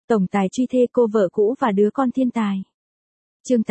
Tổng tài truy thê cô vợ cũ và đứa con thiên tài. Chương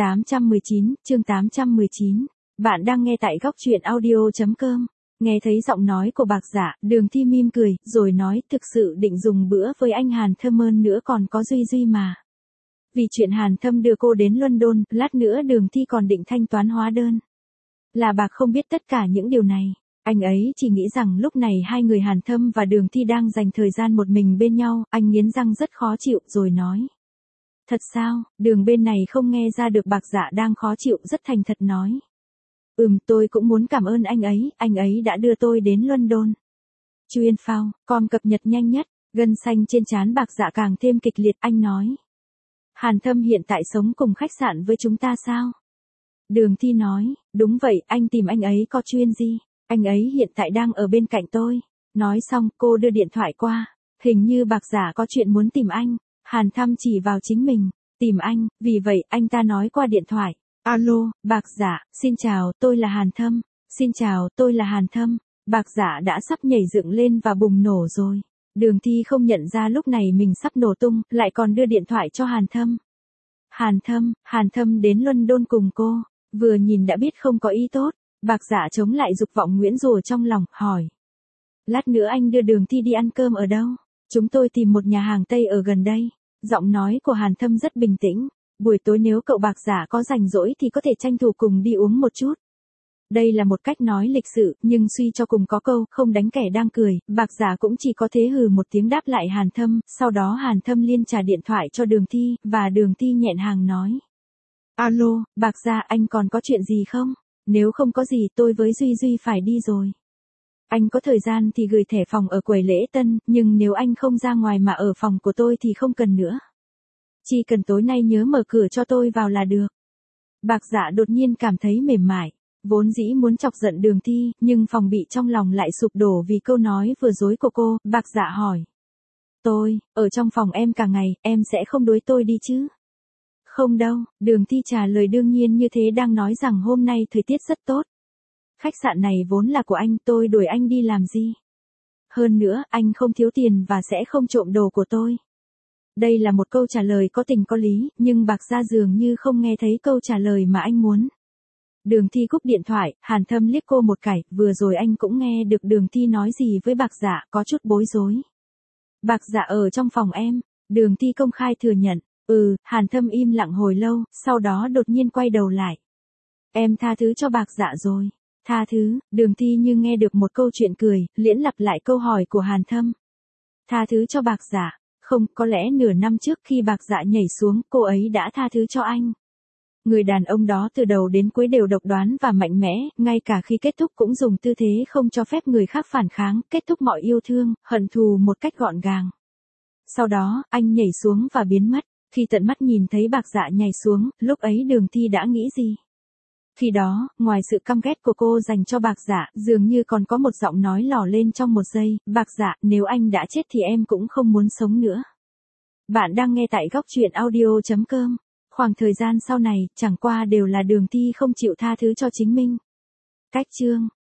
819. Bạn đang nghe tại góc truyện audio.com. Nghe thấy giọng nói của Bạc Dạ, Đường Thi mỉm cười, rồi nói thực sự định dùng bữa với anh Hàn Thâm hơn nữa còn có Duy Duy mà. Vì chuyện Hàn Thâm đưa cô đến London, lát nữa Đường Thi còn định thanh toán hóa đơn. Là Bạc không biết tất cả những điều này. Anh ấy chỉ nghĩ rằng lúc này hai người Hàn Thâm và Đường Thi đang dành thời gian một mình bên nhau, anh nghiến răng rất khó chịu rồi nói. Thật sao? Đường bên này không nghe ra được Bạc Dạ đang khó chịu, rất thành thật nói. Tôi cũng muốn cảm ơn anh ấy đã đưa tôi đến London. Chuyên phao, com cập nhật nhanh nhất, gân xanh trên trán Bạc Dạ càng thêm kịch liệt, anh nói. Hàn Thâm hiện tại sống cùng khách sạn với chúng ta sao? Đường Thi nói, đúng vậy, anh tìm anh ấy có chuyện gì? Anh ấy hiện tại đang ở bên cạnh tôi. Nói xong, cô đưa điện thoại qua. Hình như Bạc Dạ có chuyện muốn tìm anh. Hàn Thâm chỉ vào chính mình. Tìm anh, vì vậy anh ta nói qua điện thoại. Alo, Bạc Dạ, xin chào, tôi là Hàn Thâm. Xin chào, tôi là Hàn Thâm. Bạc Dạ đã sắp nhảy dựng lên và bùng nổ rồi. Đường Thi không nhận ra lúc này mình sắp nổ tung, lại còn đưa điện thoại cho Hàn Thâm. Hàn Thâm đến London cùng cô. Vừa nhìn đã biết không có ý tốt. Bạc Dạ chống lại dục vọng Nguyễn rùa trong lòng, hỏi. Lát nữa anh đưa Đường Thi đi ăn cơm ở đâu? Chúng tôi tìm một nhà hàng Tây ở gần đây. Giọng nói của Hàn Thâm rất bình tĩnh. Buổi tối nếu cậu Bạc Dạ có rảnh rỗi thì có thể tranh thủ cùng đi uống một chút. Đây là một cách nói lịch sự, nhưng suy cho cùng có câu, không đánh kẻ đang cười. Bạc Dạ cũng chỉ có thế hừ một tiếng đáp lại Hàn Thâm. Sau đó Hàn Thâm liên trả điện thoại cho Đường Thi, và Đường Thi nhẹn hàng nói. Alo, Bạc Dạ, anh còn có chuyện gì không? Nếu không có gì tôi với Duy Duy phải đi rồi. Anh có thời gian thì gửi thẻ phòng ở quầy lễ tân, nhưng nếu anh không ra ngoài mà ở phòng của tôi thì không cần nữa. Chỉ cần tối nay nhớ mở cửa cho tôi vào là được. Bạc Dạ đột nhiên cảm thấy mềm mại. Vốn dĩ muốn chọc giận Đường Thi, nhưng phòng bị trong lòng lại sụp đổ vì câu nói vừa dối của cô. Bạc Dạ hỏi. Tôi, ở trong phòng em cả ngày, em sẽ không đuổi tôi đi chứ? Không đâu, Đường Thi trả lời đương nhiên như thế, đang nói rằng hôm nay thời tiết rất tốt. Khách sạn này vốn là của anh, tôi đuổi anh đi làm gì? Hơn nữa, anh không thiếu tiền và sẽ không trộm đồ của tôi. Đây là một câu trả lời có tình có lý, nhưng Bạc Dạ dường như không nghe thấy câu trả lời mà anh muốn. Đường Thi cúp điện thoại, Hàn Thâm liếc cô một cái, vừa rồi anh cũng nghe được Đường Thi nói gì với Bạc Dạ, có chút bối rối. Bạc Dạ ở trong phòng em, Đường Thi công khai thừa nhận. Hàn Thâm im lặng hồi lâu, sau đó đột nhiên quay đầu lại. Em tha thứ cho Bạc Dạ rồi. Tha thứ? Đường Thi như nghe được một câu chuyện cười, liễn lặp lại câu hỏi của Hàn Thâm. Tha thứ cho Bạc Dạ? Không, có lẽ nửa năm trước khi Bạc Dạ nhảy xuống, cô ấy đã tha thứ cho anh. Người đàn ông đó từ đầu đến cuối đều độc đoán và mạnh mẽ, ngay cả khi kết thúc cũng dùng tư thế không cho phép người khác phản kháng, kết thúc mọi yêu thương, hận thù một cách gọn gàng. Sau đó, anh nhảy xuống và biến mất. Khi tận mắt nhìn thấy Bạc Dạ nhảy xuống, lúc ấy Đường Thi đã nghĩ gì? Khi đó, ngoài sự căm ghét của cô dành cho Bạc Dạ, dường như còn có một giọng nói lỏ lên trong một giây, Bạc Dạ, nếu anh đã chết thì em cũng không muốn sống nữa. Bạn đang nghe tại góc truyện audio.com. Khoảng thời gian sau này, chẳng qua đều là Đường Thi không chịu tha thứ cho chính mình. Cách chương